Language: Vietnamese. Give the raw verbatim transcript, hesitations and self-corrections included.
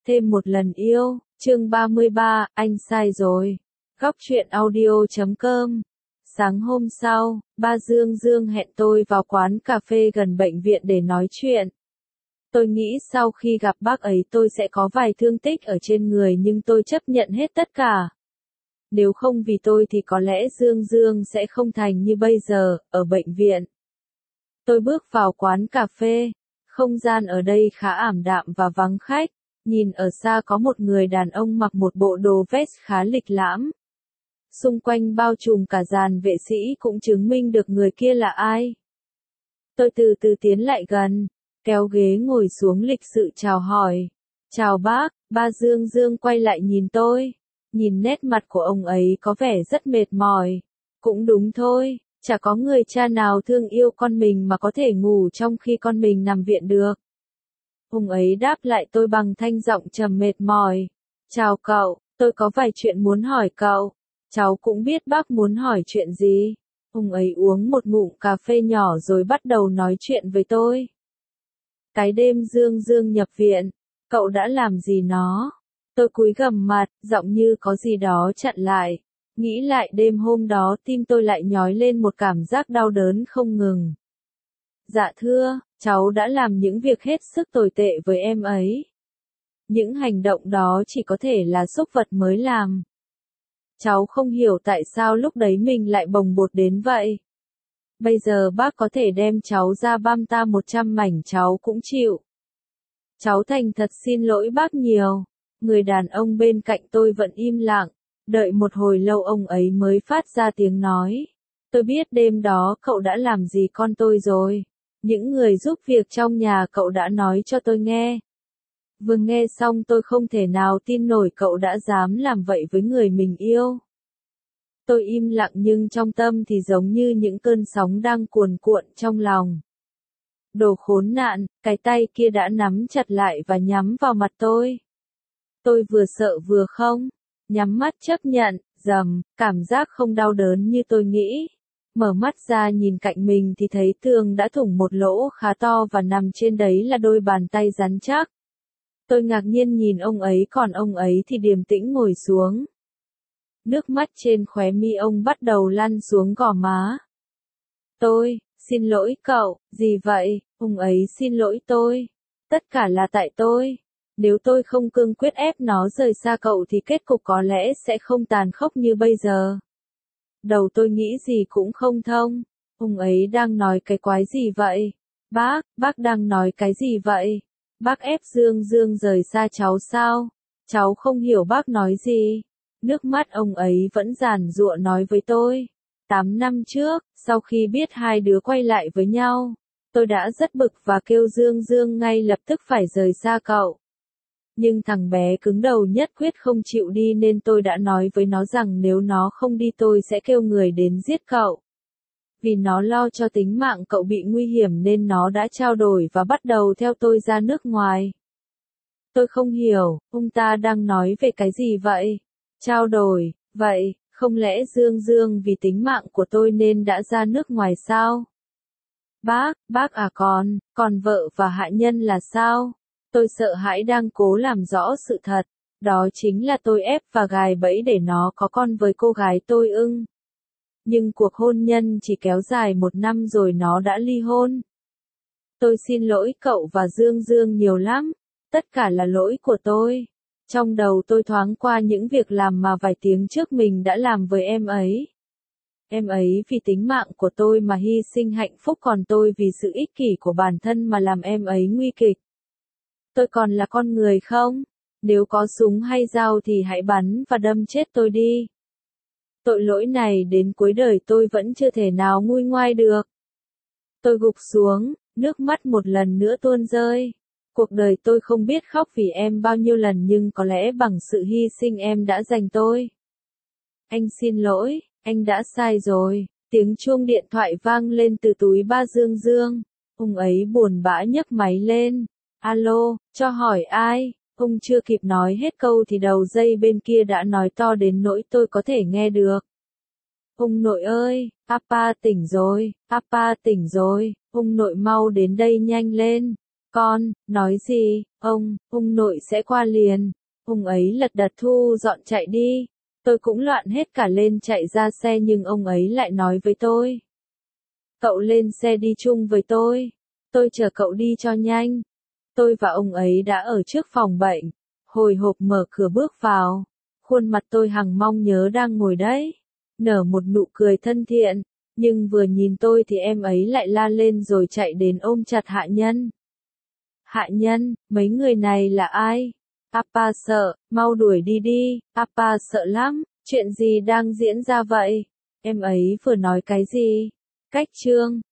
Thêm một lần yêu, chương ba mươi ba, anh sai rồi. Góc truyện audio chấm com. Sáng hôm sau, ba Dương Dương hẹn tôi vào quán cà phê gần bệnh viện để nói chuyện. Tôi nghĩ sau khi gặp bác ấy tôi sẽ có vài thương tích ở trên người nhưng tôi chấp nhận hết tất cả. Nếu không vì tôi thì có lẽ Dương Dương sẽ không thành như bây giờ, ở bệnh viện. Tôi bước vào quán cà phê. Không gian ở đây khá ảm đạm và vắng khách. Nhìn ở xa có một người đàn ông mặc một bộ đồ vest khá lịch lãm. Xung quanh bao trùm cả dàn vệ sĩ cũng chứng minh được người kia là ai. Tôi từ từ tiến lại gần, kéo ghế ngồi xuống lịch sự chào hỏi. Chào bác, ba Dương Dương quay lại nhìn tôi. Nhìn nét mặt của ông ấy có vẻ rất mệt mỏi. Cũng đúng thôi, chả có người cha nào thương yêu con mình mà có thể ngủ trong khi con mình nằm viện được. Ông ấy đáp lại tôi bằng thanh giọng trầm mệt mỏi. Chào cậu, tôi có vài chuyện muốn hỏi cậu. Cháu cũng biết bác muốn hỏi chuyện gì. Ông ấy uống một ngụm cà phê nhỏ rồi bắt đầu nói chuyện với tôi. Cái đêm Dương Dương nhập viện, cậu đã làm gì nó? Tôi cúi gằm mặt, giọng như có gì đó chặn lại. Nghĩ lại đêm hôm đó tim tôi lại nhói lên một cảm giác đau đớn không ngừng. Dạ thưa, cháu đã làm những việc hết sức tồi tệ với em ấy. Những hành động đó chỉ có thể là súc vật mới làm. Cháu không hiểu tại sao lúc đấy mình lại bồng bột đến vậy. Bây giờ bác có thể đem cháu ra băm ta một trăm mảnh cháu cũng chịu. Cháu thành thật xin lỗi bác nhiều. Người đàn ông bên cạnh tôi vẫn im lặng. Đợi một hồi lâu ông ấy mới phát ra tiếng nói. Tôi biết đêm đó cậu đã làm gì con tôi rồi. Những người giúp việc trong nhà cậu đã nói cho tôi nghe. Vừa nghe xong tôi không thể nào tin nổi cậu đã dám làm vậy với người mình yêu. Tôi im lặng nhưng trong tâm thì giống như những cơn sóng đang cuồn cuộn trong lòng. Đồ khốn nạn, cái tay kia đã nắm chặt lại và nhắm vào mặt tôi. Tôi vừa sợ vừa không, nhắm mắt chấp nhận, dầm, cảm giác không đau đớn như tôi nghĩ. Mở mắt ra nhìn cạnh mình thì thấy tường đã thủng một lỗ khá to và nằm trên đấy là đôi bàn tay rắn chắc. Tôi ngạc nhiên nhìn ông ấy còn ông ấy thì điềm tĩnh ngồi xuống. Nước mắt trên khóe mi ông bắt đầu lăn xuống gò má. Tôi, xin lỗi cậu, gì vậy, ông ấy xin lỗi tôi. Tất cả là tại tôi. Nếu tôi không cương quyết ép nó rời xa cậu thì kết cục có lẽ sẽ không tàn khốc như bây giờ. Đầu tôi nghĩ gì cũng không thông. Ông ấy đang nói cái quái gì vậy? Bác, bác đang nói cái gì vậy? Bác ép Dương Dương rời xa cháu sao? Cháu không hiểu bác nói gì. Nước mắt ông ấy vẫn giàn giụa nói với tôi. Tám năm trước, sau khi biết hai đứa quay lại với nhau, tôi đã rất bực và kêu Dương Dương ngay lập tức phải rời xa cậu. Nhưng thằng bé cứng đầu nhất quyết không chịu đi nên tôi đã nói với nó rằng nếu nó không đi tôi sẽ kêu người đến giết cậu. Vì nó lo cho tính mạng cậu bị nguy hiểm nên nó đã trao đổi và bắt đầu theo tôi ra nước ngoài. Tôi không hiểu, ông ta đang nói về cái gì vậy? Trao đổi, vậy, không lẽ Dương Dương vì tính mạng của tôi nên đã ra nước ngoài sao? Bác, bác à con, còn vợ và hạ nhân là sao? Tôi sợ hãi đang cố làm rõ sự thật, đó chính là tôi ép và gài bẫy để nó có con với cô gái tôi ưng. Nhưng cuộc hôn nhân chỉ kéo dài một năm rồi nó đã ly hôn. Tôi xin lỗi cậu và Dương Dương nhiều lắm, tất cả là lỗi của tôi. Trong đầu tôi thoáng qua những việc làm mà vài tiếng trước mình đã làm với em ấy. Em ấy vì tính mạng của tôi mà hy sinh hạnh phúc còn tôi vì sự ích kỷ của bản thân mà làm em ấy nguy kịch. Tôi còn là con người không? Nếu có súng hay dao thì hãy bắn và đâm chết tôi đi. Tội lỗi này đến cuối đời tôi vẫn chưa thể nào nguôi ngoai được. Tôi gục xuống, nước mắt một lần nữa tuôn rơi. Cuộc đời tôi không biết khóc vì em bao nhiêu lần nhưng có lẽ bằng sự hy sinh em đã dành tôi. Anh xin lỗi, anh đã sai rồi. Tiếng chuông điện thoại vang lên từ túi ba Dương Dương. Ông ấy buồn bã nhấc máy lên. Alo, cho hỏi ai? Ông chưa kịp nói hết câu thì đầu dây bên kia đã nói to đến nỗi tôi có thể nghe được. Ông nội ơi, Papa tỉnh rồi, Papa tỉnh rồi, ông nội mau đến đây nhanh lên. Con, nói gì, ông, ông nội sẽ qua liền. Ông ấy lật đật thu dọn chạy đi. Tôi cũng loạn hết cả lên chạy ra xe nhưng ông ấy lại nói với tôi. Cậu lên xe đi chung với tôi. Tôi chờ cậu đi cho nhanh. Tôi và ông ấy đã ở trước phòng bệnh. Hồi hộp mở cửa bước vào. Khuôn mặt tôi hằng mong nhớ đang ngồi đấy. Nở một nụ cười thân thiện. Nhưng vừa nhìn tôi thì em ấy lại la lên rồi chạy đến ôm chặt Hạ Nhân. Hạ Nhân, mấy người này là ai? Appa sợ, mau đuổi đi đi, Appa sợ lắm, chuyện gì đang diễn ra vậy? Em ấy vừa nói cái gì? Cách trương,